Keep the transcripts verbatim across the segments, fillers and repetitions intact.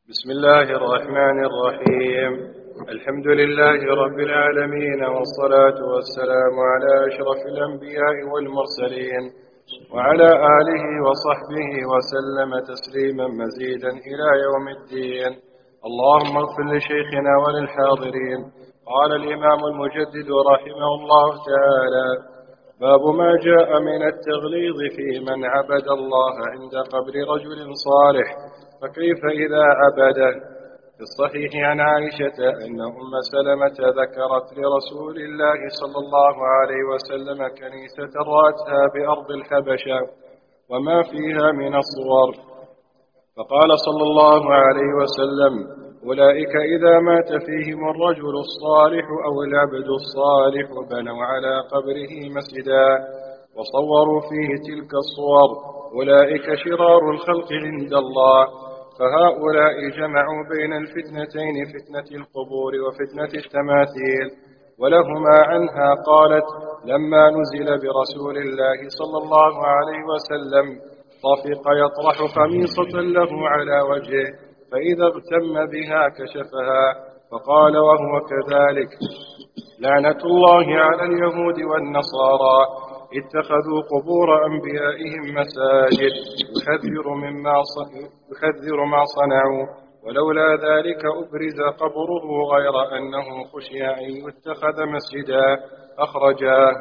بسم الله الرحمن الرحيم. الحمد لله رب العالمين، والصلاة والسلام على أشرف الأنبياء والمرسلين وعلى آله وصحبه وسلم تسليما مزيدا إلى يوم الدين. اللهم اغفر لشيخنا وللحاضرين. قال الإمام المجدد رحمه الله تعالى: باب ما جاء من التغليظ في من عبد الله عند قبر رجل صالح، فكيف إذا عبده؟ في الصحيح عن عائشة أن أم سلمة ذكرت لرسول الله صلى الله عليه وسلم كنيسة رأتها بأرض الحبشة وما فيها من الصور، فقال صلى الله عليه وسلم: أولئك إذا مات فيهم الرجل الصالح أو العبد الصالح بنوا على قبره مسجدا وصوروا فيه تلك الصور، أولئك شرار الخلق عند الله. فهؤلاء جمعوا بين الفتنتين، فتنة القبور وفتنة التماثيل. ولهما عنها قالت: لما نزل برسول الله صلى الله عليه وسلم طفق يطرح خميصة له على وجهه، فإذا اغتم بها كشفها، فقال وهو كذلك: لعنة الله على اليهود والنصارى، اتخذوا قبور أنبيائهم مساجد، يحذر مما يحذر ما صنعوا، ولولا ذلك أبرز قبره غير أنه خشي أن يتخذ مسجدا. أخرجاه.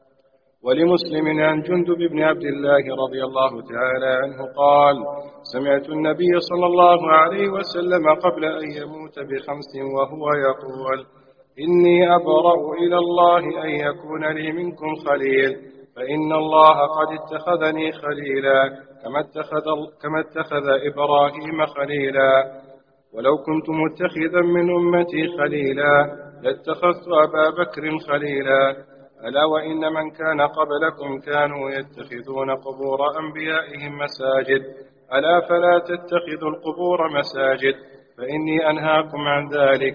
ولمسلم عن جندب بن عبد الله رضي الله تعالى عنه قال: سمعت النبي صلى الله عليه وسلم قبل أن يموت بخمس وهو يقول: إني أبرأ إلى الله أن يكون لي منكم خليل، فإن الله قد اتخذني خليلا كما اتخذ, كما اتخذ إبراهيم خليلا، ولو كنت متخذا من أمتي خليلا لاتخذت أبا بكر خليلا. ألا وإن من كان قبلكم كانوا يتخذون قبور أنبيائهم مساجد، ألا فلا تتخذوا القبور مساجد، فإني أنهاكم عن ذلك.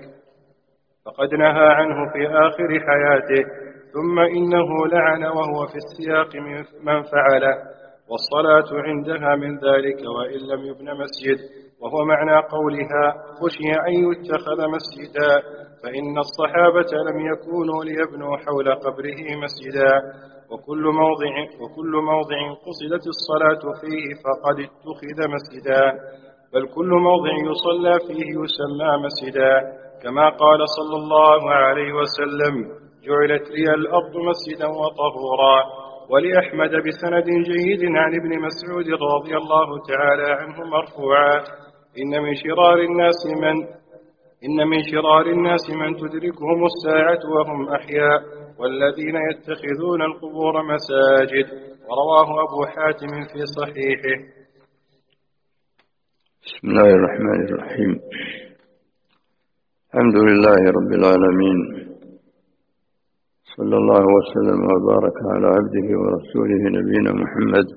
فقد نهى عنه في آخر حياته، ثم إنه لعن وهو في السياق من فعله، والصلاة عندها من ذلك وإن لم يبن مسجد، وهو معنى قولها: خشي أن يتخذ مسجدا، فإن الصحابة لم يكونوا ليبنوا حول قبره مسجدا، وكل موضع, وكل موضع قصدت الصلاة فيه فقد اتخذ مسجدا، بل كل موضع يصلى فيه يسمى مسجدا، كما قال صلى الله عليه وسلم: جعلت لي الأرض مسجدا وطهورا. ولأحمد بسند جيد عن ابن مسعود رضي الله تعالى عنه مرفوعا: إن من شرار الناس من إن من شرار الناس من تدركهم الساعة وهم أحياء، والذين يتخذون القبور مساجد. ورواه أبو حاتم في صحيحه. بسم الله الرحمن الرحيم. الحمد لله رب العالمين، صلى الله وسلم وبارك على عبده ورسوله نبينا محمد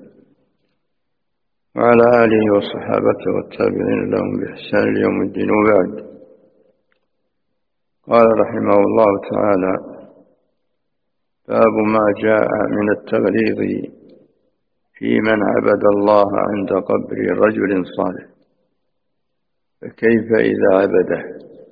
وعلى آله وصحابته والتابعين لهم بإحسان اليوم الدين. وبعد، قال رحمه الله تعالى: باب ما جاء من التغليظ في من عبد الله عند قبر رجل صالح، فكيف إذا عبده؟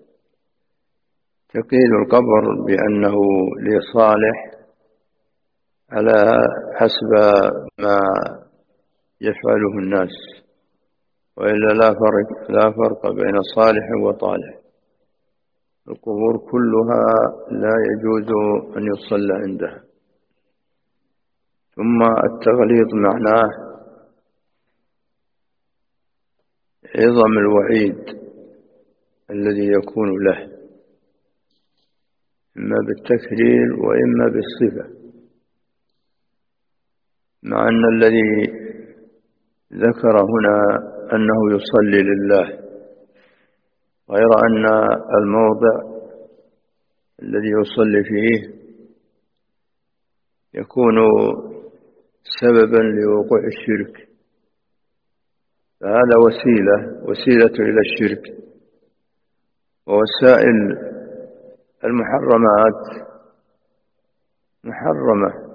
تقييد القبر بأنه لصالح على حسب ما يفعله الناس، وإلا لا فرق, لا فرق بين صالح وطالح. القبور كلها لا يجوز أن يصلى عندها. ثم التغليظ معناه عظم الوعيد الذي يكون له، إما بالتكرير وإما بالصفة، مع أن الذي ذكر هنا أنه يصلي لله، غير أن الموضع الذي يصلي فيه يكون سببا لوقوع الشرك، فهذا وسيلة وسيلة إلى الشرك. ووسائل المحرمات محرمة،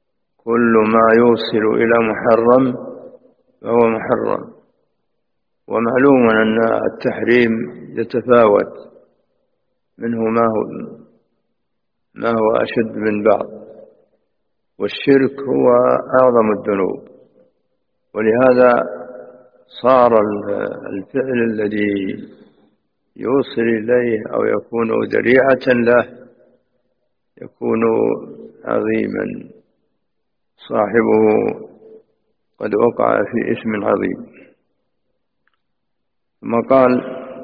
كل ما يوصل إلى محرم فهو محرم، ومعلوم أن التحريم يتفاوت، منه ما هو, ما هو أشد من بعض، والشرك هو أعظم الذنوب. ولهذا صار الفعل الذي يوصل إليه أو يكون ذريعة له يكون عظيما، صاحبه قد وقع في إثم عظيم. ثم قال: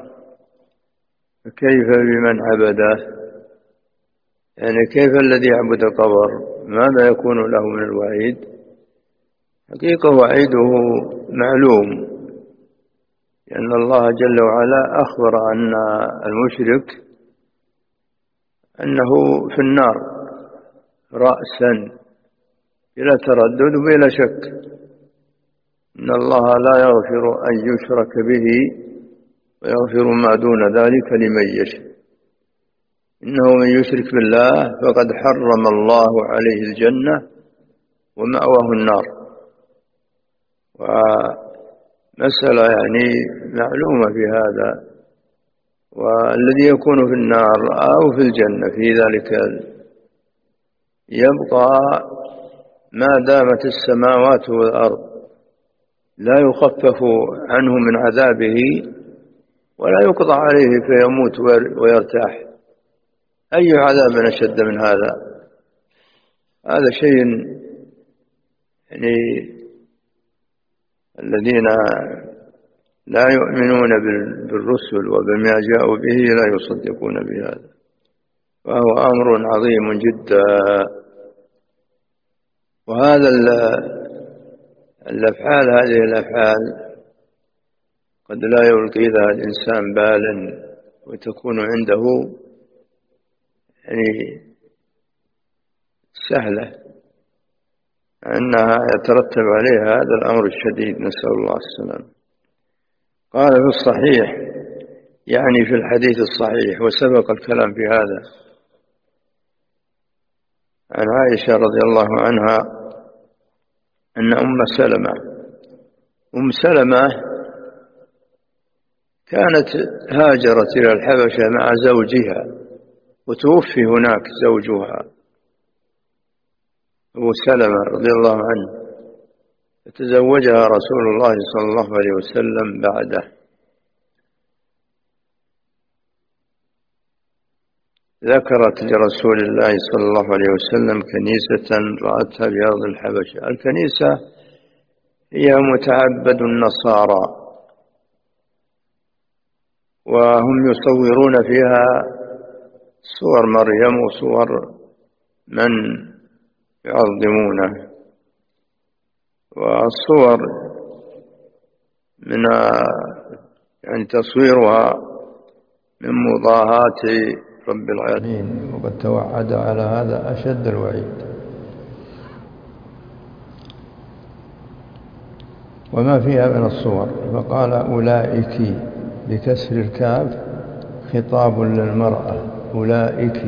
كيف بمن عبده؟ يعني كيف الذي يعبد قبر؟ ماذا يكون له من الوعيد؟ حقيقة وعيده معلوم، لأن الله جل وعلا أخبر أن المشرك أنه في النار رأسا بلا تردد وبلا شك. إن الله لا يغفر أن يشرك به ويغفر ما دون ذلك لمن يشاء. إنه من يشرك بالله فقد حرم الله عليه الجنة ومأواه النار. ومسألة يعني معلومة في هذا. والذي يكون في النار أو في الجنة في ذلك يبقى ما دامت السماوات والأرض، لا يخفف عنه من عذابه ولا يقضى عليه فيموت ويرتاح. أي عذاب أشد من هذا؟ هذا شيء يعني الذين لا يؤمنون بالرسل وبما جاءوا به لا يصدقون بهذا، فهو أمر عظيم جدا. وهذا الأفعال هذه الأفعال قد لا يلقي لها الإنسان بالا، وتكون عنده يعني سهلة أنها يترتب عليها هذا الأمر الشديد، نسأل الله السلامة. قال في الصحيح، يعني في الحديث الصحيح، وسبق الكلام في هذا، عن عائشة رضي الله عنها أن أم سلمة أم سلمة كانت هاجرت إلى الحبشة مع زوجها، وتوفي هناك زوجها أبو سلمة رضي الله عنه، فتزوجها رسول الله صلى الله عليه وسلم بعده. ذكرت لرسول الله صلى الله عليه وسلم كنيسة رأتها في أرض الحبشة. الكنيسة هي متعبد النصارى، وهم يصورون فيها صور مريم وصور من يعظمونه، والصور من يعني تصويرها من مضاهاة رب العالمين، وقد توعد على هذا أشد الوعيد. وما فيها من الصور. فقال: أولئك بكسر الكاف خطاب للمرأة. أولئك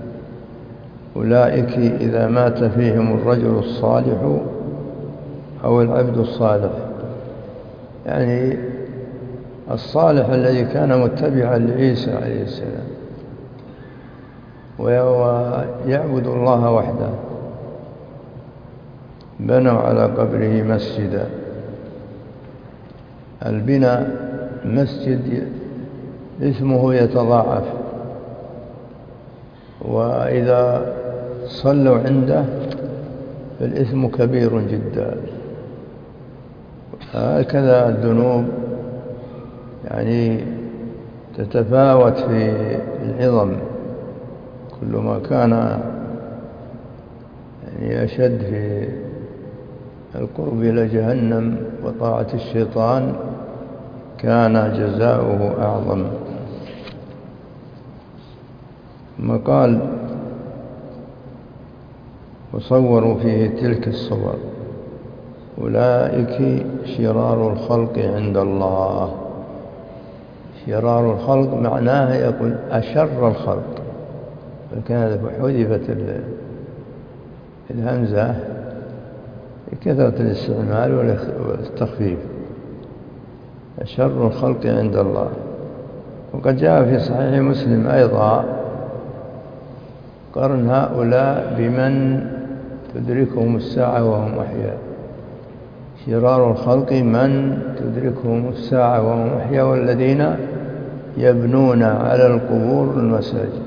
أولئك إذا مات فيهم الرجل الصالح أو العبد الصالح، يعني الصالح الذي كان متبعا لعيسى عليه السلام ويعبد الله وحده، بنوا على قبره مسجدا. البناء مسجد اسمه يتضاعف، وإذا صلوا عنده فالإثم كبير جدا. هكذا الذنوب يعني تتفاوت في العظم، كل ما كان يعني أشد في القرب إلى جهنم وطاعة الشيطان كان جزاؤه أعظم. ثم قال: وصوروا فيه تلك الصور أولئك شرار الخلق عند الله. شرار الخلق معناه يقول أشر الخلق، فكانت حذفت الهمزة لكثرة الاستعمال والتخفيف. شر الخلق عند الله. وقد جاء في صحيح مسلم أيضا قرن هؤلاء بمن تدركهم الساعة وهم أحياء. شرار الخلق من تدركهم الساعة وهم أحياء والذين يبنون على القبور المساجد.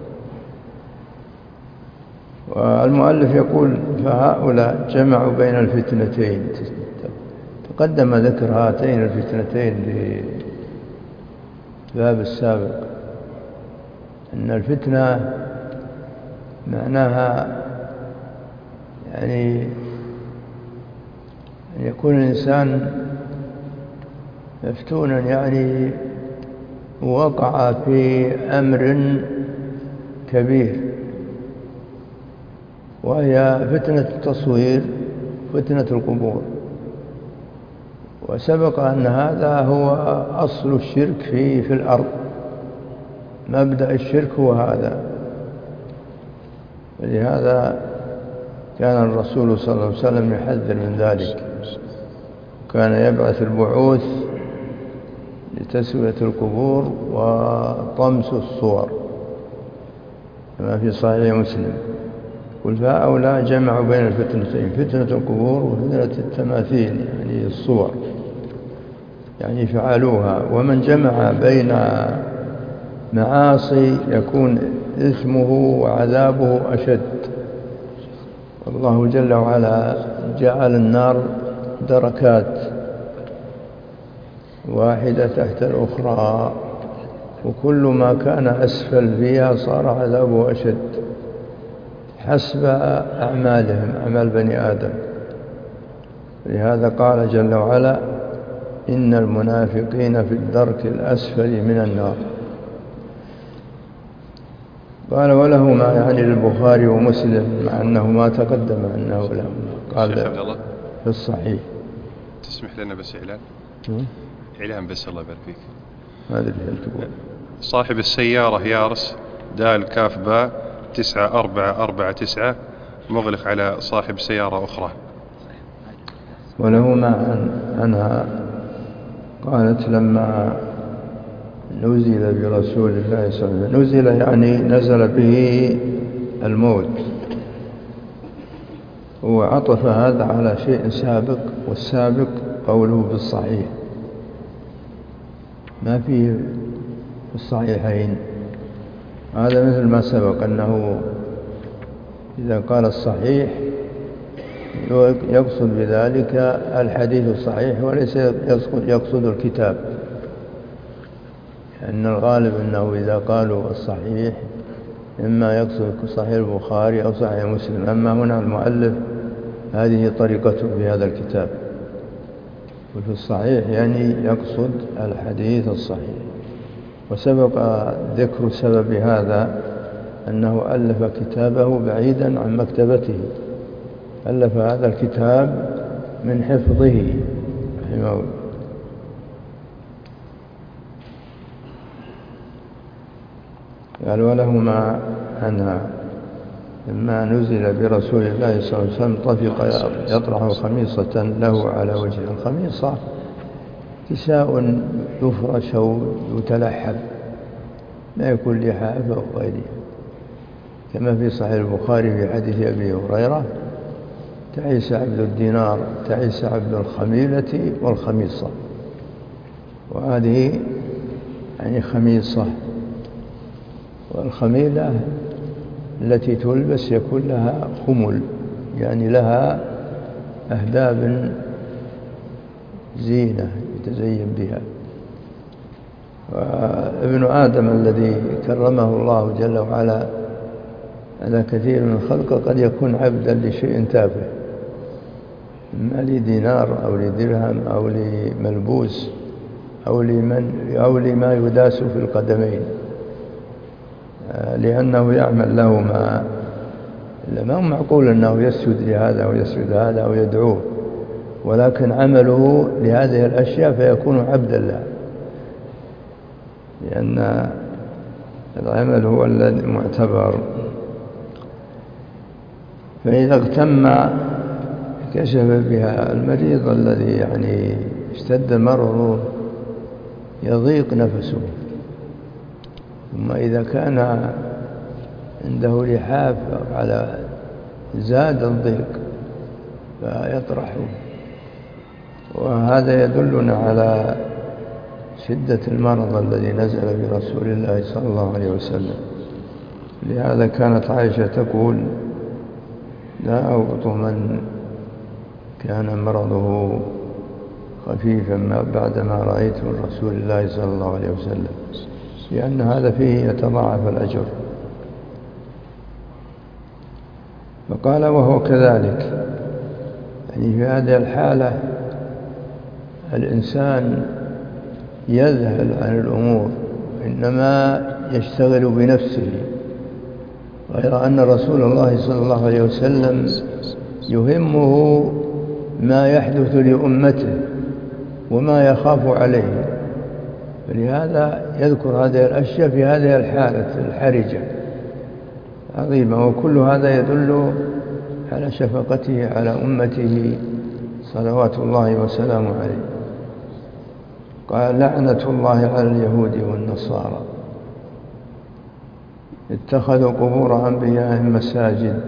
والمؤلف يقول فهؤلاء جمعوا بين الفتنتين. تقدم ذكر هاتين الفتنتين في الباب السابق، أن الفتنة معناها يعني أن يكون الإنسان مفتونا، يعني وقع في أمر كبير، وهي فتنة التصوير، فتنة القبور. وسبق أن هذا هو أصل الشرك في في الأرض، مبدأ الشرك هو هذا. ولهذا كان الرسول صلى الله عليه وسلم يحذر من ذلك، كان يبعث البعوث لتسوية القبور وطمس الصور كما في صحيح مسلم. قل فهؤلاء جمعوا بين الفتنتين، فتنة القبور وفتنة التماثيل يعني الصور، يعني فعلوها. ومن جمع بين معاصي يكون إثمه وعذابه أشد. والله جل وعلا جعل النار دركات واحدة تحت الأخرى، وكل ما كان أسفل فيها صار عذابه أشد حسب أعمالهم، أعمال بني آدم. لهذا قال جل وعلا إن المنافقين في الدرك الأسفل من النار. قال ولهما يعني للبخاري ومسلم، مع أنه ما تقدم أنه لهما. قال في الصحيح. تسمح لنا بس إعلان إعلان بس الله يبارك فيك. ما أدري هل تقول صاحب السيارة يارس دال كاف باء تسعة أربعة أربعة تسعة مغلق على صاحب سيارة أخرى. ولهما عن عنها قالت لما نزل برسول الله صلى الله عليه وسلم، نزل يعني نزل به الموت، وعطف هذا على شيء سابق، والسابق قوله بالصحيح، ما فيه في الصحيحين. هذا مثل ما سبق أنه إذا قال الصحيح يقصد بذلك الحديث الصحيح وليس يقصد الكتاب، لأن الغالب أنه إذا قالوا الصحيح إما يقصد صحيح البخاري أو صحيح مسلم. أما هنا المؤلف هذه طريقته في هذا الكتاب، وفي الصحيح يعني يقصد الحديث الصحيح. وسبق ذكر سبب هذا أنه ألف كتابه بعيدا عن مكتبته، ألف هذا الكتاب من حفظه رحمه الله. قال ولهما عنها لما نزل برسول الله صلى الله عليه وسلم طفق يطرح خميصة له على وجه. الخميصة كساء يفرش أو يتلحف، لا يكون لحاف أو غيره، كما في صحيح البخاري في حديث أبي هريرة تعيس عبد الدينار تعيس عبد الخميلة والخميصة. وهذه يعني خميصة، والخميلة التي تلبس يكون لها خمل، يعني لها أهداب زينة يتزين بها. وابن آدم الذي كرمه الله جل وعلا على كثير من خلقه قد يكون عبدا لشيء تافه، إما لدينار أو لدرهم أو لملبوس أو لمن أو لما يداس في القدمين، لأنه يعمل له ما ما معقول أنه يسجد لهذا أو يسجد هذا أو يدعوه، ولكن عمله لهذه الأشياء فيكون عبدا له، لأن العمل هو الذي معتبر. فإذا اغتم كشف بها المريض الذي يعني اشتد مرضه يضيق نفسه. ثم إذا كان عنده لحاف على زاد الضيق فيطرحه، وهذا يدلنا على شدة المرض الذي نزل برسول الله صلى الله عليه وسلم. لهذا كانت عائشة تقول: لا أوطأ من كان مرضه خفيفا بعدما رأيته من رسول الله صلى الله عليه وسلم، لأن هذا فيه يتضاعف الأجر. فقال: وهو كذلك، يعني في هذه الحالة الإنسان يذهل عن الأمور، إنما يشتغل بنفسه، غير أن رسول الله صلى الله عليه وسلم يهمه ما يحدث لأمته وما يخاف عليه، فلهذا يذكر هذه الأشياء في هذه الحالة الحرجة عظيمة. وكل هذا يدل على شفقته على أمته صلوات الله وسلامه عليه. قال: لعنة الله على اليهود والنصارى اتخذوا قبور أنبيائهم مساجد،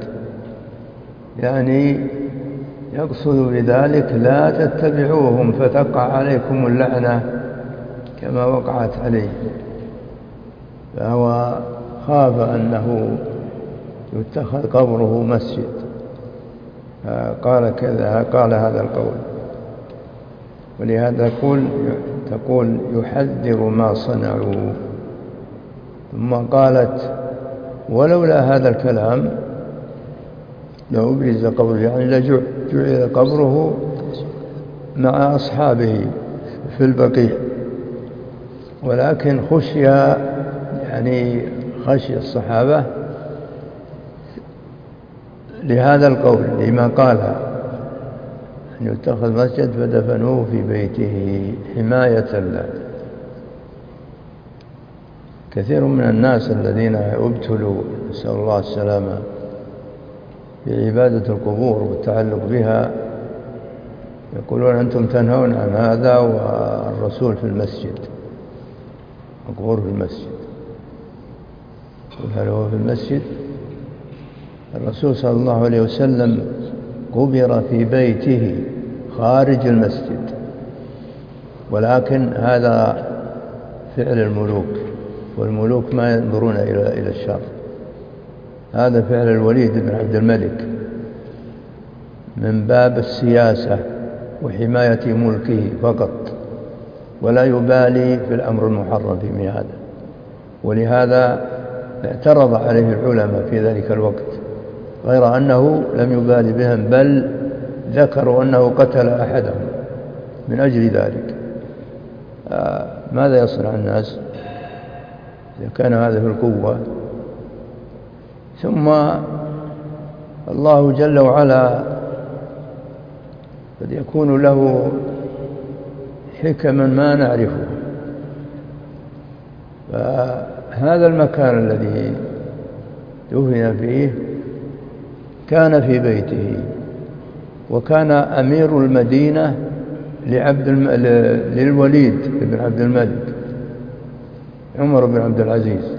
يعني يقصد بذلك: لا تتبعوهم فتقع عليكم اللعنة كما وقعت عليه. فهو خاف أنه يتخذ قبره مسجد، قال كذا، قال هذا القول. ولهذا تقول تقول يحذر ما صنعوا. ثم قالت: ولولا هذا الكلام لأبرز قبره، يعني لجعل قبره مع أصحابه في البقيع، ولكن خشي، يعني خشي الصحابة لهذا القول، لما قال أن يتخذ مسجد فدفنوه في بيته حماية له. كثير من الناس الذين ابتلوا، نسأل الله السلامة، في عبادة القبور والتعلق بها، يقولون: أنتم تنهون عن هذا والرسول في المسجد، القبور في المسجد. هل هو في المسجد؟ الرسول صلى الله عليه وسلم قبر في بيته خارج المسجد، ولكن هذا فعل الملوك، والملوك ما ينظرون إلى الشر. هذا فعل الوليد بن عبد الملك من باب السياسة وحماية ملكه فقط، ولا يبالي في الأمر المحرم في هذا. ولهذا اعترض عليه العلماء في ذلك الوقت، غير أنه لم يبالي بهم، بل ذكروا أنه قتل أحدهم من أجل ذلك. آه ماذا يصنع الناس إذا كان هذا في القوة؟ ثم الله جل وعلا قد يكون له حكما ما نعرفه. فهذا المكان الذي دفن فيه كان في بيته، وكان أمير المدينة لعبد الم... للوليد بن عبد الملك عمر بن عبد العزيز،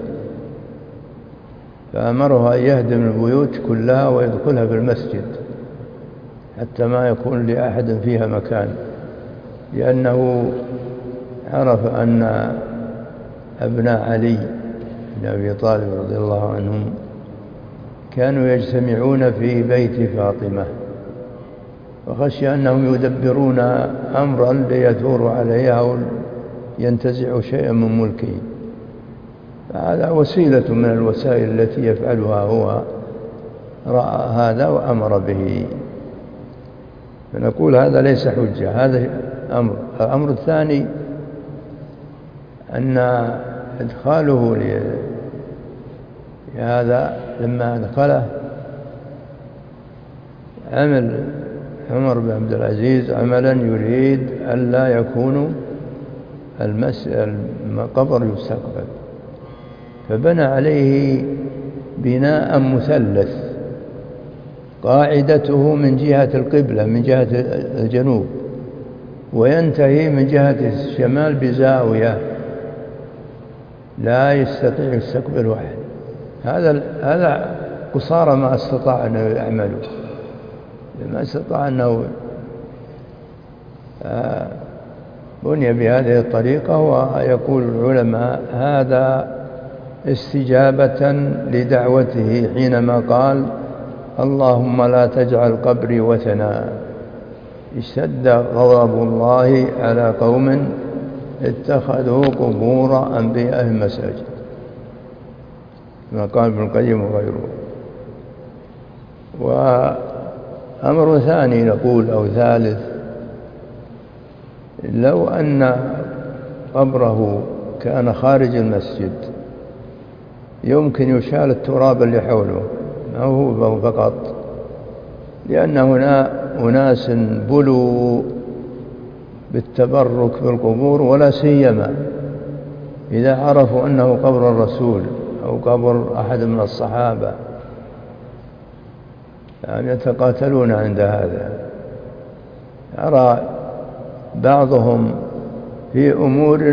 فأمره أن يهدم البيوت كلها ويدخلها في المسجد حتى ما يكون لأحد فيها مكان، لأنه عرف أن أبناء علي بن أبي طالب رضي الله عنهم كانوا يجتمعون في بيت فاطمة، وخشي أنهم يدبرون أمرا ليثور عليها أو ينتزعوا شيئا من ملكه. فهذا وسيلة من الوسائل التي يفعلها هو، رأى هذا وأمر به. فنقول هذا ليس حجة، هذا أمر. الأمر الثاني أن إدخاله لهذا، لما أدخله عمل عمر بن عبد العزيز عملا يريد ألا يكون القبر يستقبل، فبنى عليه بناء مثلث قاعدته من جهة القبلة من جهة الجنوب، وينتهي من جهة الشمال بزاوية لا يستطيع يستقبل واحد. هذا هذا قصارى ما استطاع أنه يعملوا، ما استطاع أنه بني بهذه الطريقة. ويقول العلماء هذا استجابة لدعوته حينما قال اللهم لا تجعل قبري وثنا، اشتد غضب الله على قوم اتخذوا قبور أنبيائهم مساجد، كما قال ابن القيم وغيره. وأمر ثاني نقول أو ثالث، لو أن قبره كان خارج المسجد يمكن يشال التراب اللي حوله، ما هو فقط، لأن هنا أناس بلوا بالتبرك بالقبور، ولا سيما إذا عرفوا أنه قبر الرسول أو قبر أحد من الصحابة، يعني يتقاتلون عند هذا. أرى بعضهم في أمور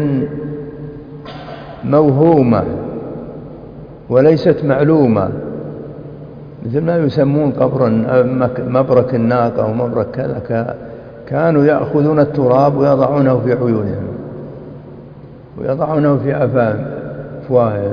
موهومة وليست معلومة، مثل ما يسمون قبر مبرك الناقة أو مبرك كذا، كانوا يأخذون التراب ويضعونه في عيونهم ويضعونه في أفواههم،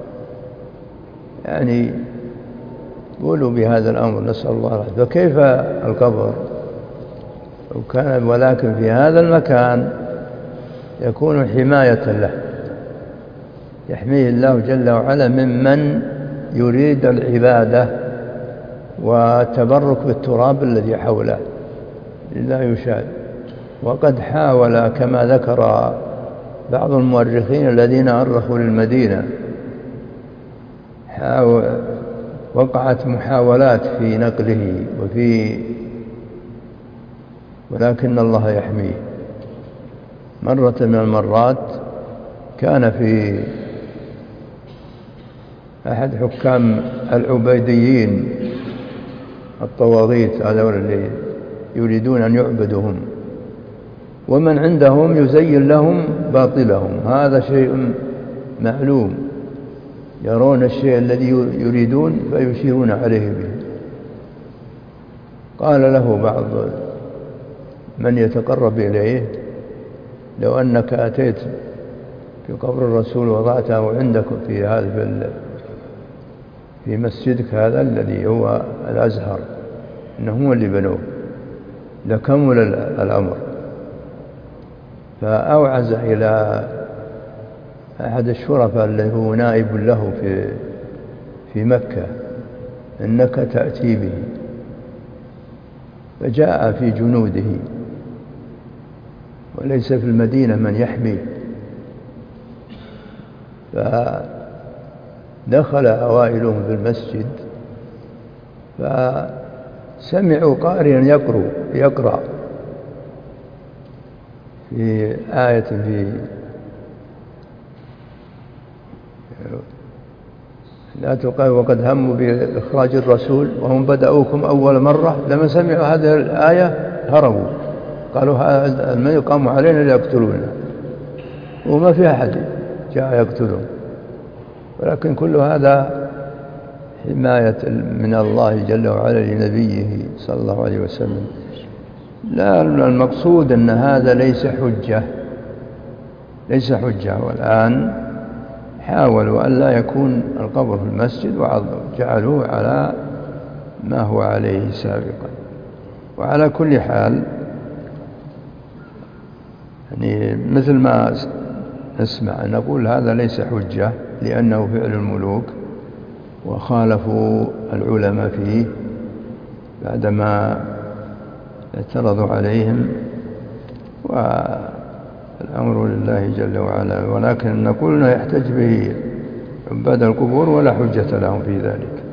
يعني قولوا بهذا الأمر، نسأل الله العافية. فكيف القبر وكان، ولكن في هذا المكان يكون حماية له، يحميه الله جل وعلا ممن يريد العبادة والتبرك بالتراب الذي حوله، لا يشاد. وقد حاول كما ذكر بعض المؤرخين الذين أرخوا للمدينة، وقعت محاولات في نقله وفي ولكن الله يحميه. مرة من المرات كان في أحد حكام العبيديين الطواغيت، هذا اللي يريدون أن يعبدهم، ومن عندهم يزين لهم باطلهم، هذا شيء معلوم، يرون الشيء الذي يريدون فيشيرون عليه به. قال له بعض من يتقرب إليه لو أنك أتيت في قبر الرسول وضعته عندك في هذا في مسجدك هذا الذي هو الأزهر، إنه هو اللي بنوه، لكمل الأمر. فأوعز إلى أحد الشرفاء الذي هو نائب له في في مكة إنك تأتي به، فجاء في جنوده وليس في المدينة من يحمي، فدخل أوائلهم في المسجد فسمعوا قارئا يقرأ يقرأ في آية في لا تقال وقد هموا بإخراج الرسول وهم بدأوكم أول مرة، لما سمعوا هذه الآية هربوا، قالوا هذا من يقام علينا ليقتلونا، وما في أحد جاء يقتلون. ولكن كل هذا حماية من الله جل وعلا لنبيه صلى الله عليه وسلم. لا، المقصود أن هذا ليس حجة، ليس حجة. والآن حاولوا أن لا يكون القبر في المسجد وجعلوه على ما هو عليه سابقا. وعلى كل حال يعني مثل ما نسمع نقول هذا ليس حجة، لأنه فعل الملوك وخالفوا العلماء فيه بعدما اعترضوا عليهم، والأمر لله جل وعلا. ولكن نقول أنه يحتج به عباد القبور ولا حجة لهم في ذلك.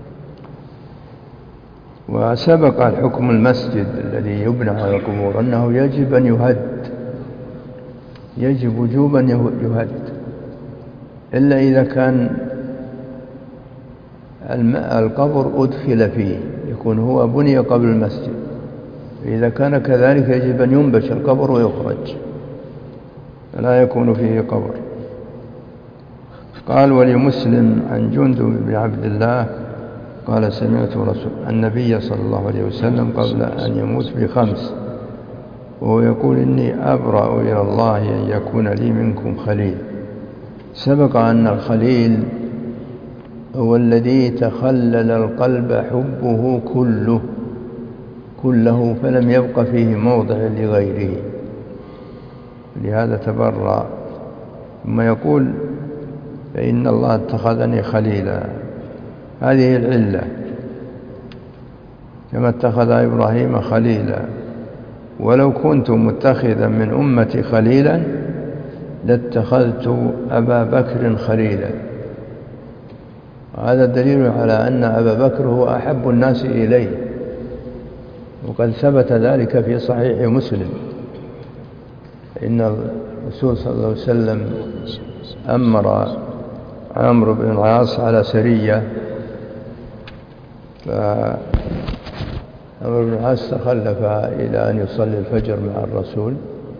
وسبق الحكم المسجد الذي يبنى على القبور أنه يجب أن يهد، يجب وجوبا يهد، إلا إذا كان القبر أدخل فيه، يكون هو بني قبل المسجد. إذا كان كذلك يجب أن ينبش القبر ويخرج، لا يكون فيه قبر قال ولمسلم عن جندب بن عبد الله قال سمعت رسول النبي صلى الله عليه وسلم قبل أن يموت بخمس وهو يقول إني أبرأ إلى الله أن يكون لي منكم خليل. سبق أن الخليل هو الذي تخلل القلب حبه كله كله فلم يبق فيه موضع لغيره، لهذا تبرأ. ثم يقول فإن الله اتخذني خليلا، هذه العلة، كما اتخذ إبراهيم خليلا. ولو كنت متخذا من أمتي خليلا لاتخذت أبا بكر خليلا. هذا دليل على أن أبا بكر هو أحب الناس إليه، وقد ثبت ذلك في صحيح مسلم. إن الرسول صلى الله عليه وسلم أمر عمرو بن العاص على سرية، فعمرو بن العاص تخلف إلى أن يصلي الفجر مع الرسول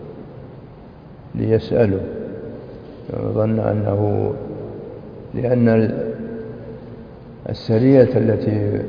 ليسأله، ظن أنه لأن السرية التي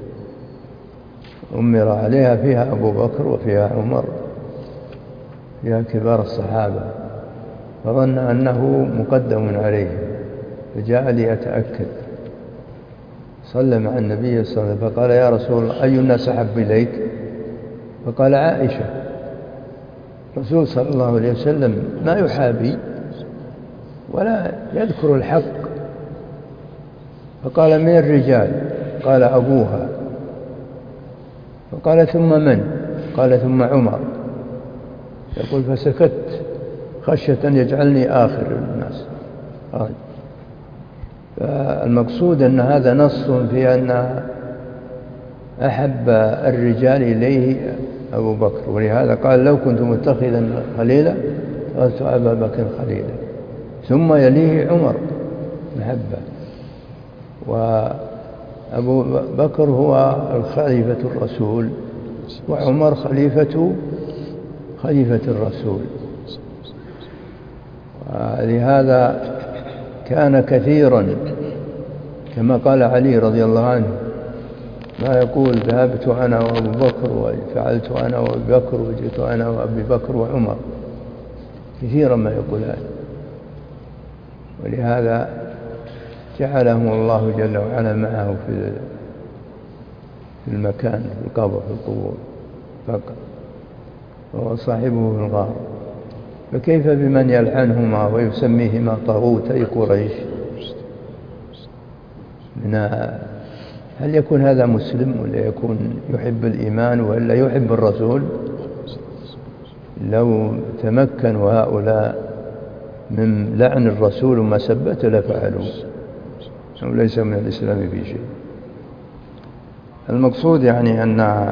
أمر عليها فيها أبو بكر وفيها عمر، فيها كبار الصحابة، فظن أنه مقدم عليه فجاء ليتأكد. صلى مع النبي صلى الله عليه وسلم فقال يا رسول الله أي الناس أحب إليك؟ فقال عائشة. الرسول صلى الله عليه وسلم ما يحابي ولا يذكر الحق، فقال من الرجال؟ قال أبوها. فقال ثم من؟ قال ثم عمر. يقول فسكت خشية أن يجعلني آخر الناس. فالمقصود أن هذا نص في أن أحب الرجال إليه أبو بكر، ولهذا قال لو كنت متخذا خليلا اتخذت أبا بكر خليلا، ثم يليه عمر محبة. وأبو بكر هو خليفة الرسول، وعمر خليفة خليفة الرسول. ولهذا كان كثيرا كما قال علي رضي الله عنه ما يقول ذهبت أنا وأبو بكر وفعلت أنا وأبو بكر وجئت أنا وأبي بكر وعمر، كثيرا ما يقول هذا. ولهذا جعلهم الله جل وعلا معه في المكان، في القبر، في القبور فقط، وهو صاحبه في الغار. فكيف بمن يلعنهما ويسميهما طاغوتي قريش؟ من هل يكون هذا مسلم ولا يكون يحب الإيمان ولا يحب الرسول؟ لو تمكنوا هؤلاء من لعن الرسول ومسبته لفعلوا، وليس من الإسلام في شيء. المقصود يعني أن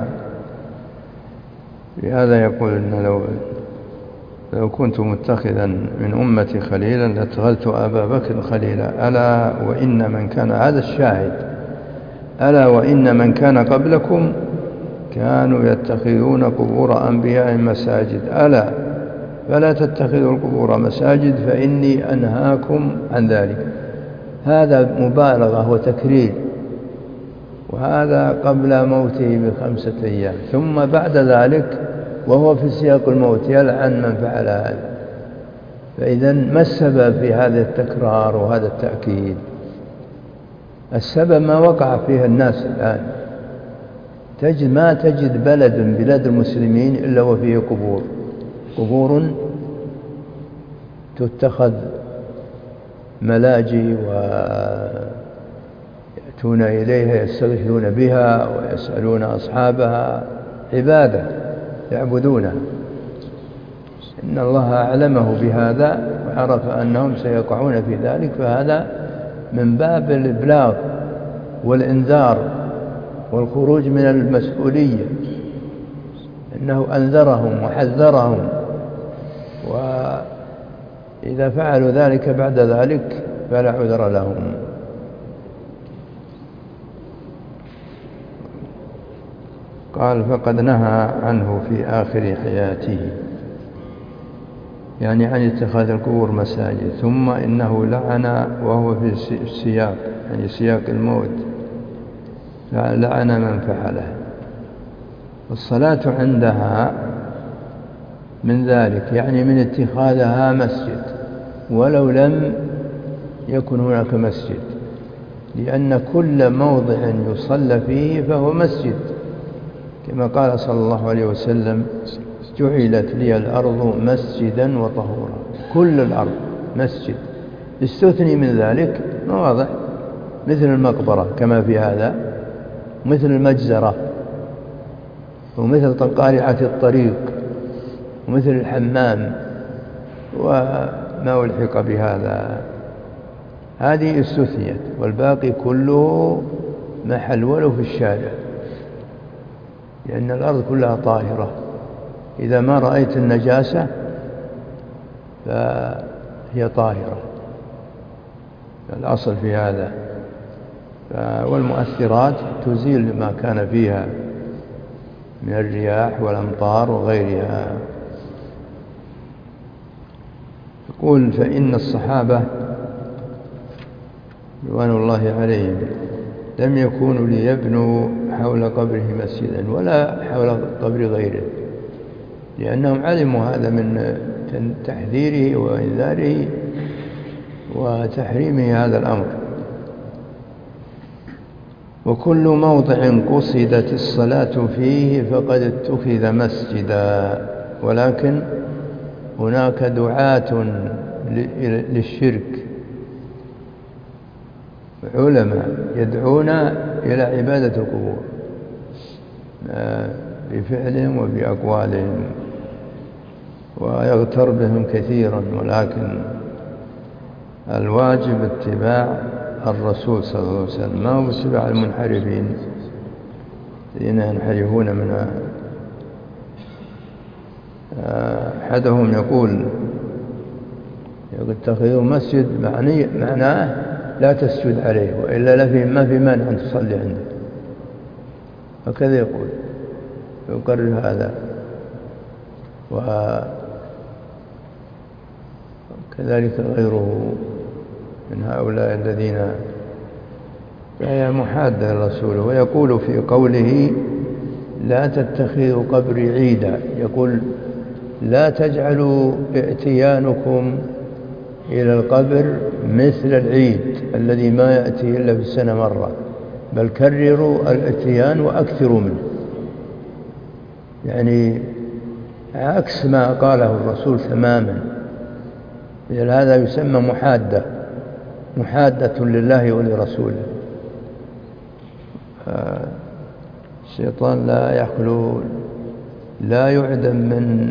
لهذا يقول إن لو لو كنت متخذا من أمتي خليلا لاتخذت أبا بكر خليلا. ألا وإن من كان، هذا الشاهد، ألا وإن من كان قبلكم كانوا يتخذون قبور أنبياء مساجد، ألا فلا تتخذوا القبور مساجد فإني أنهاكم عن ذلك. هذا مبالغة وتكرير، وهذا قبل موته بخمسة أيام، ثم بعد ذلك وهو في سياق الموت يلعن من فعل هذا. فإذا ما السبب في هذا التكرار وهذا التأكيد؟ السبب ما وقع فيه الناس الآن. تجد ما تجد بلد من بلاد المسلمين إلا وفيه قبور، قبور تتخذ ملاجئ ويأتون إليها يستغيثون بها ويسألون أصحابها، عبادة يعبدونها. إن الله أعلمه بهذا وعرف أنهم سيقعون في ذلك، فهذا من باب الإبلاغ والإنذار والخروج من المسؤولية. إنه أنذرهم وحذرهم، وإذا فعلوا ذلك بعد ذلك فلا عذر لهم. قال فقد نهى عنه في آخر حياته. يعني عن اتخاذ القبور مساجد. ثم إنه لعن وهو في السياق، يعني سياق الموت، لعن من فعله. الصلاة عندها من ذلك، يعني من اتخاذها مسجد ولو لم يكن هناك مسجد، لأن كل موضع يصلى فيه فهو مسجد، كما قال صلى الله عليه وسلم: جعلت لي الأرض مسجدا وطهورا. كل الأرض مسجد، استثني من ذلك مواضع مثل المقبرة كما في هذا، مثل المجزرة، ومثل قارعة الطريق، ومثل الحمام وما ألحق بهذا، هذه استثنيت، والباقي كله محل ولو في الشارع، لأن الأرض كلها طاهرة. إذا ما رأيت النجاسة فهي طاهرة، الأصل في هذا. والمؤثرات تزيل ما كان فيها من الرياح والأمطار وغيرها. يقول: فإن الصحابة رضوان الله عليهم لم يكونوا ليبنوا حول قبره مسجدا ولا حول قبر غيره، لأنهم علموا هذا من تحذيره وإنذاره وتحريمه هذا الأمر. وكل موضع قصدت الصلاة فيه فقد اتخذ مسجدا. ولكن هناك دعاة للشرك، علماء يدعون إلى عبادة القبور بفعلهم وبأقوالهم، ويغتر بهم كثيرا، ولكن الواجب اتباع الرسول صلى الله عليه وسلم، ما هو اتباع المنحرفين الذين ينحرفون من أحدهم يقول: يتخذوا مسجد معناه لا تسجد عليه، وإلا لا في ما في مانع أن تصلي عنده، هكذا يقول، يقرر هذا. وكذلك غيره من هؤلاء الذين فهي محادة للرسول. ويقول في قوله: لا تتخذوا قبري عيدا، يقول: لا تجعلوا ائتيانكم إلى القبر مثل العيد الذي ما يأتي إلا في السنة مرة، بل كرروا الاتيان وأكثروا منه، يعني عكس ما قاله الرسول تماما. مثل هذا يسمى محادة، محادة لله ولرسوله. الشيطان لا يخلو لا يعدم من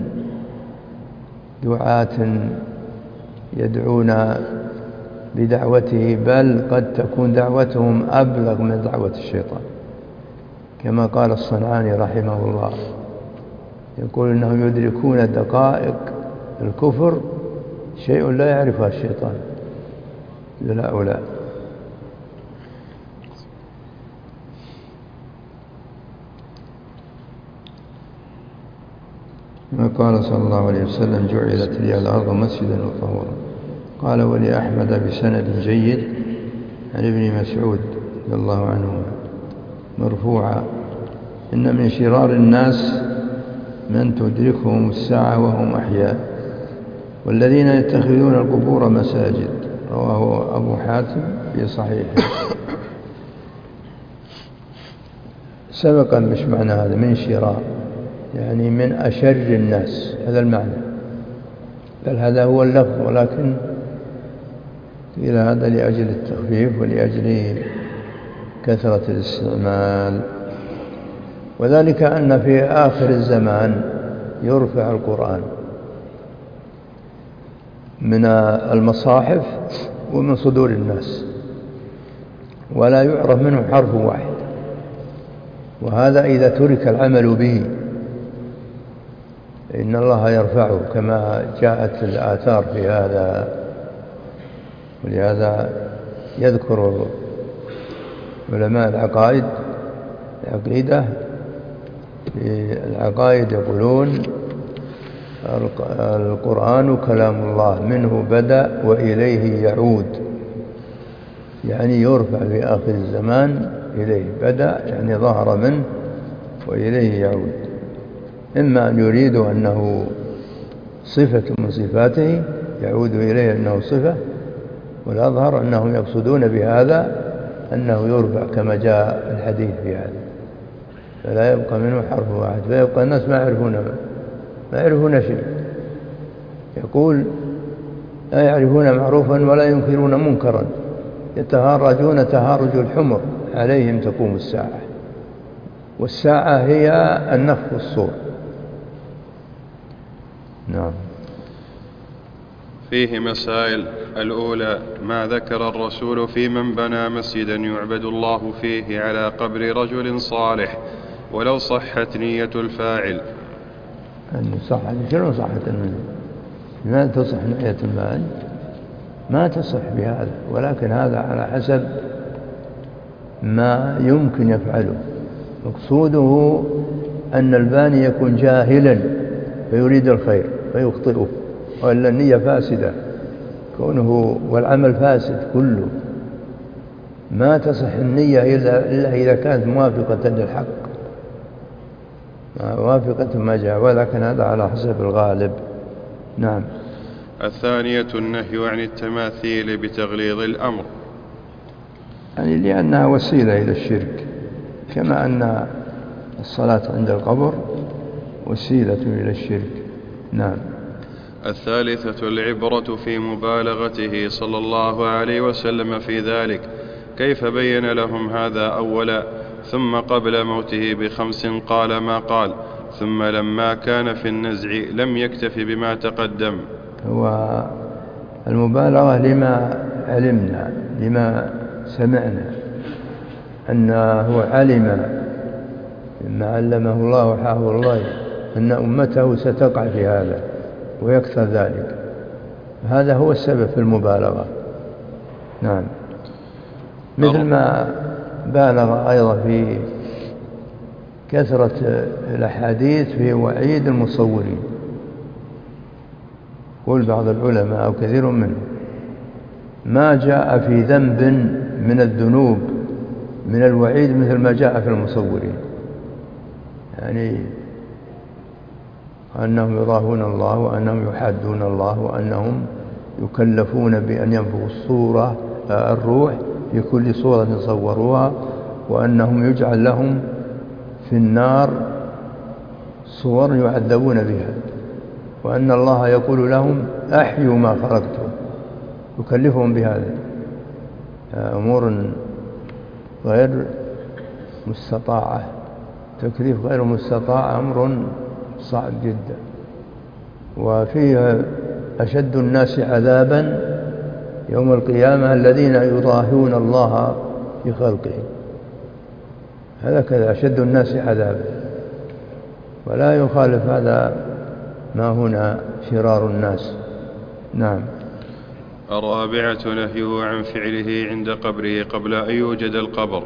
دعاة يدعون بدعوته، بل قد تكون دعوتهم أبلغ من دعوة الشيطان، كما قال الصنعاني رحمه الله، يقول: إنهم يدركون دقائق الكفر شيء لا يعرفها الشيطان لهؤلاء. ما قال صلى الله عليه وسلم: جعلت لي الأرض مسجدا وطهورا. قال: ولأحمد بسند جيد عن ابن مسعود رضي الله عنه مرفوعا: إن من شرار الناس من تدركهم الساعة وهم أحياء، والذين يتخذون القبور مساجد. رواه أبو حاتم في صحيحه. سبقا مش معنى هذا من شرار، يعني من أشر الناس، هذا المعنى، بل هذا هو اللفظ، ولكن إلى هذا لأجل التخفيف ولأجل كثرة الاستعمال. وذلك أن في آخر الزمان يرفع القرآن من المصاحف ومن صدور الناس، ولا يعرف منه حرف واحد، وهذا إذا ترك العمل به، إن الله يرفعه كما جاءت الآثار في هذا. ولهذا يذكر علماء العقائد العقيدة في العقائد يقولون: القرآن كلام الله، منه بدأ وإليه يعود، يعني يرفع في آخر الزمان إليه. بدأ يعني ظهر منه وإليه يعود. إما أن يريدوا أنه صفة من صفاته يعود إليه أنه صفة، والأظهر أنهم يقصدون بهذا أنه يرفع كما جاء الحديث في هذا، فلا يبقى منه حرف واحد، فيبقى الناس ما يعرفون ما يعرفون شيء. يقول لا يعرفون معروفا ولا ينكرون منكرا، يتهارجون تهارج الحمر، عليهم تقوم الساعة. والساعة هي النفخ الصور. نعم. فيه مسائل. الأولى: ما ذكر الرسول في من بنى مسجدا يعبد الله فيه على قبر رجل صالح ولو صحت نية الفاعل. أن صحت شنو صحت النية؟ ما تصح نية الفاعل؟ ما تصح بهذا، ولكن هذا على حسب ما يمكن يفعله. مقصوده أن الباني يكون جاهلا فيريد الخير فيخطئه، وإلا النية فاسدة كونه، والعمل فاسد كله. ما تصح النية إلا إذا كانت موافقة للحق، موافقة ما جاء، ولكن هذا على حسب الغالب. نعم. الثانية: النهي عن التماثيل بتغليظ الأمر، يعني لأنها وسيلة إلى الشرك، كما أن الصلاة عند القبر وسيلة إلى الشرك. نعم. الثالثة: العبرة في مبالغته صلى الله عليه وسلم في ذلك، كيف بين لهم هذا أولا، ثم قبل موته بخمس قال ما قال، ثم لما كان في النزع لم يكتف بما تقدم. هو المبالغة لما علمنا، لما سمعنا أنه علم مما علمه الله وحافظ الله أن أمته ستقع في هذا ويكثر ذلك، هذا هو السبب في المبالغة. نعم. مثل ما بالغ أيضا في كثرة الأحاديث في وعيد المصورين. يقول بعض العلماء أو كثير منهم: ما جاء في ذنب من الذنوب من الوعيد مثل ما جاء في المصورين، يعني أنهم يضاهون الله، وأنهم يحادون الله، وأنهم يكلفون بأن ينفخوا الصورة الروح في كل صورة صوروها، وأنهم يجعل لهم في النار صور يعذبون بها، وأن الله يقول لهم أحيوا ما خلقتم، يكلفهم بهذا. أمور غير مستطاعة، تكليف غير مستطاع، أمر صعب جدا. وفيه أشد الناس عذابا يوم القيامة الذين يضاهون الله في خلقه، هذا كذا أشد الناس عذابا، ولا يخالف هذا ما هنا شرار الناس. نعم. الرابعة: نهيه عن فعله عند قبره قبل أن يوجد القبر،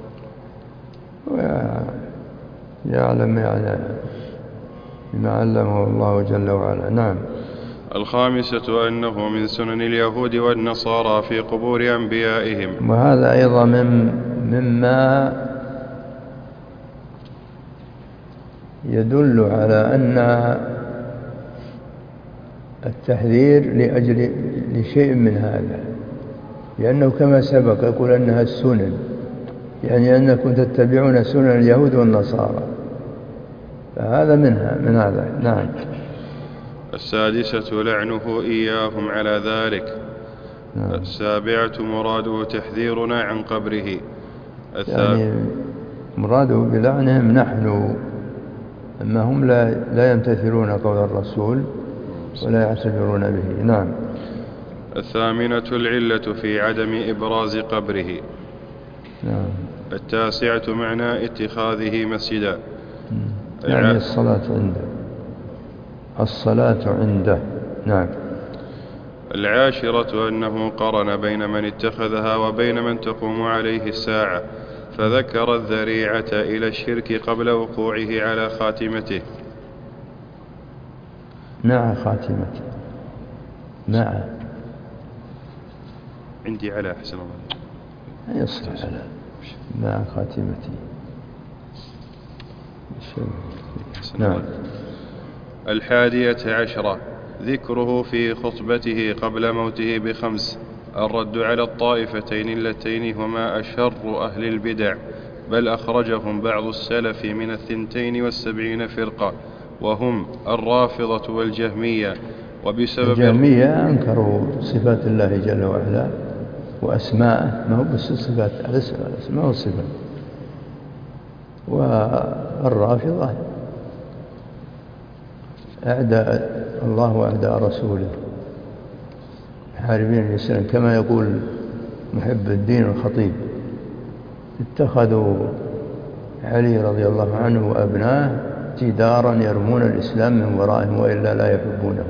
يعلم يعني بما علمه الله جل وعلا. نعم. الخامسة: أنه من سنن اليهود والنصارى في قبور أنبيائهم، وهذا أيضا من مما يدل على أن التحذير لأجل لشيء من هذا، لأنه كما سبق يقول أنها السنن، يعني أنكم تتبعون سنن اليهود والنصارى، فهذا منها من هذا. نعم. السادسة: لعنه إياهم على ذلك. نعم. السابعة: مراده تحذيرنا عن قبره. يعني مراده بلعنهم نحن، أما هم لا, لا يمتثلون قول الرسول ولا يعتبرون به. نعم. الثامنة: العلة في عدم إبراز قبره. نعم. التاسعة: معنى اتخاذه مسجدا، يعني الصلاة عنده، الصلاة عنده. نعم. العاشرة: أنه قرن بين من اتخذها وبين من تقوم عليه الساعة، فذكر الذريعة إلى الشرك قبل وقوعه على خاتمته. مع خاتمته. مع عندي على أحسن الله يصح على مع خاتمته. نعم. الحادية عشرة ذكره في خطبته قبل موته بخمس: الرد على الطائفتين اللتين هما أشر أهل البدع، بل أخرجهم بعض السلف من الثنتين والسبعين فرقة، وهم الرافضة والجهمية. وبسبب الجهمية أنكروا صفات الله جل وعلا وأسماءه، ما هو بس صفات، الأسماء والصفات. والرافضة أعداء الله وأعداء رسوله، حاربين الإسلام، كما يقول محب الدين الخطيب: اتخذوا علي رضي الله عنه وأبناه جدارا يرمون الإسلام من ورائهم وإلا لا يحبونهم،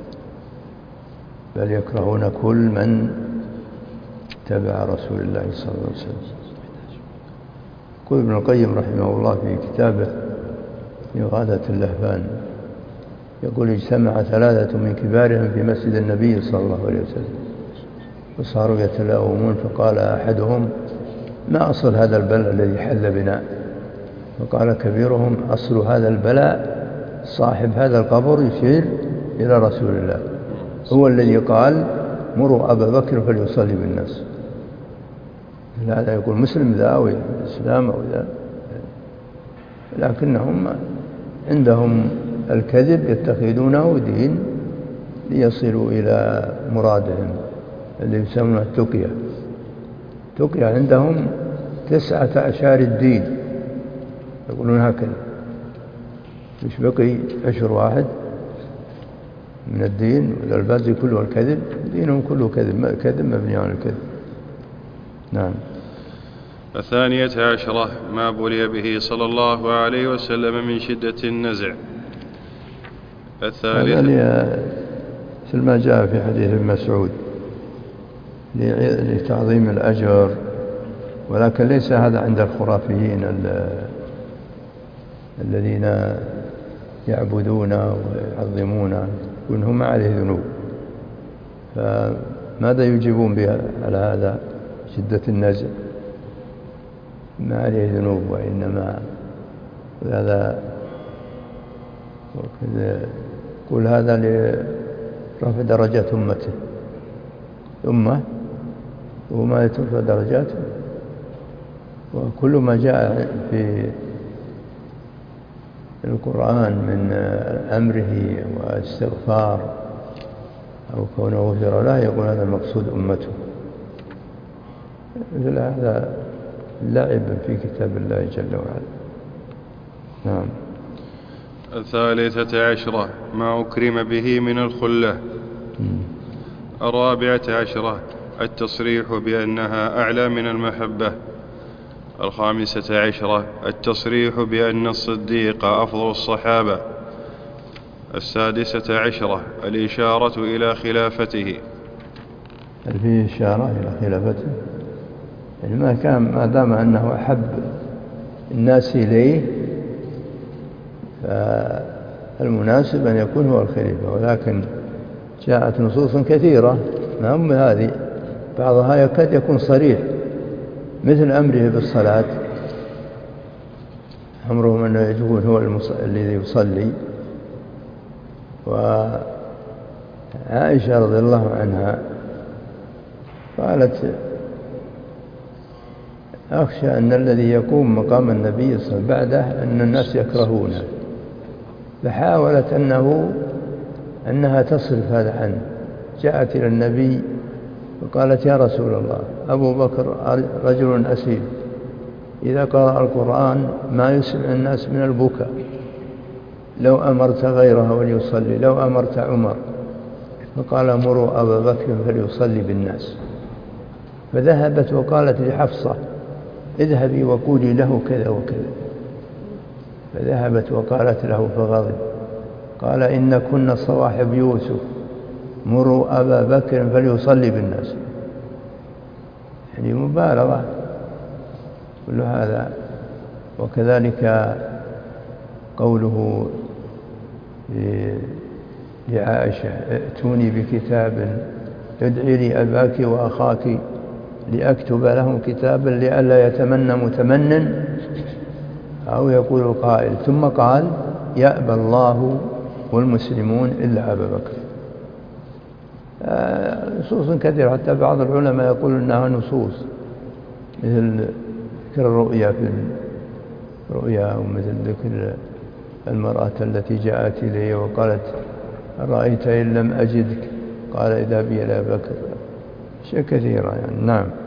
بل يكرهون كل من تبع رسول الله صلى الله عليه وسلم. يقول ابن القيم رحمه الله في كتابه إغاثة اللهفان، يقول: اجتمع ثلاثة من كبارهم في مسجد النبي صلى الله عليه وسلم وصاروا يتلاومون، فقال أحدهم: ما أصل هذا البلاء الذي حل بنا؟ فقال كبيرهم: أصل هذا البلاء صاحب هذا القبر، يشير إلى رسول الله، هو الذي قال: مروا أبا بكر فليصلي بالناس. هذا يقول مسلم ذا أو الإسلام أو ذا، لكنهم عندهم الكذب يتخذونه دين ليصلوا إلى مرادهم اللي يسمونه التقية. التقية عندهم تسعة أعشار الدين، يقولون هكذا، مش بقي عشر واحد من الدين، والباقي كله الكذب، دينهم كله كذب، كذب مبني على الكذب. نعم. الثانية عشرة ما بلي به صلى الله عليه وسلم من شدة النزع. الثالثة مثل ما جاء في حديث ابن مسعود لتعظيم الأجر، ولكن ليس هذا عند الخرافيين الذين يعبدون ويعظمون، وإنهم ما عليه ذنوب. فماذا يجيبون بها على هذا شدة النزع؟ ما عليه ذنوب، وإنما هذا يقول هذا لرفع درجات أمته، أمة وما يترفع درجاته. وكل ما جاء في القرآن من أمره واستغفار أو كونه غفر له، يقول هذا المقصود أمته. مثل هذا لعب في كتاب الله جل وعلا. نعم. الثالثة عشرة ما أكرم به من الخلة. الرابعة عشرة التصريح بأنها أعلى من المحبة. الخامسة عشرة التصريح بأن الصديق أفضل الصحابة. السادسة عشرة الإشارة إلى خلافته. هل فيه إشارة إلى خلافته؟ يعني ما كان، ما دام أنه أحب الناس إليه فالمناسب أن يكون هو الخليفة. ولكن جاءت نصوص كثيرة نعم هذه، بعضها يكاد يكون صريح، مثل أمره بالصلاة، أمره أنه يكون هو الذي يصلي. وعائشة رضي الله عنها قالت: أخشى أن الذي يقوم مقام النبي صلى الله عليه وسلم بعده أن الناس يكرهونه، فحاولت أنه أنها تصرف هذا عنه. جاءت إلى النبي وقالت: يا رسول الله، أبو بكر رجل أسير، إذا قرأ القرآن ما يسمع الناس من البكاء، لو أمرت غيره وليصلي، لو أمرت عمر. فقال: مروا أبا بكر فليصلي بالناس. فذهبت وقالت لحفصة: اذهبي وقولي له كذا وكذا. فذهبت وقالت له فغضب، قال: إن كنا صواحب يوسف، مروا أبا بكر فليصلي بالناس. يعني مبالغة كل هذا. وكذلك قوله لعائشة: ائتوني بكتاب ادعي لي أباك وأخاك لأكتب لهم كتابا لئلا يتمنى متمن أو يقول قائل. ثم قال: يأبى الله والمسلمون إلا أبا بكر. نصوص كثيرة، حتى بعض العلماء يقول أنها نصوص، مثل ذكر الرؤيا في الرؤيا، ومثل ذكر المرأة التي جاءت إلي وقالت: رأيت إن لم أجدك؟ قال: إذا بي إلى بكر. شيء كثيرة يعني. نعم.